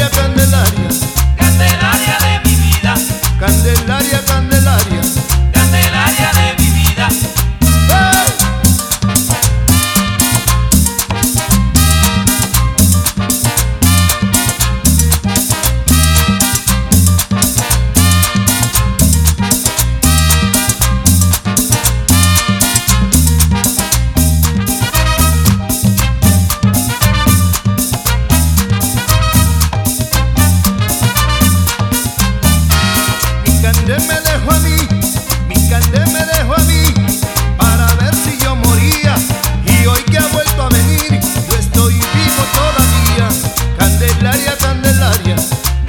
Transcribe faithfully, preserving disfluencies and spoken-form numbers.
Candelaria, Candelaria de mi vida, Candelaria, Candelaria. Candelaria de mi vida. ¡Hey! Mi Candel me dejó a mí, mi Candel me dejó a mí, para ver si yo moría. Y hoy que ha vuelto a venir, yo estoy vivo todavía. Candelaria, Candelaria,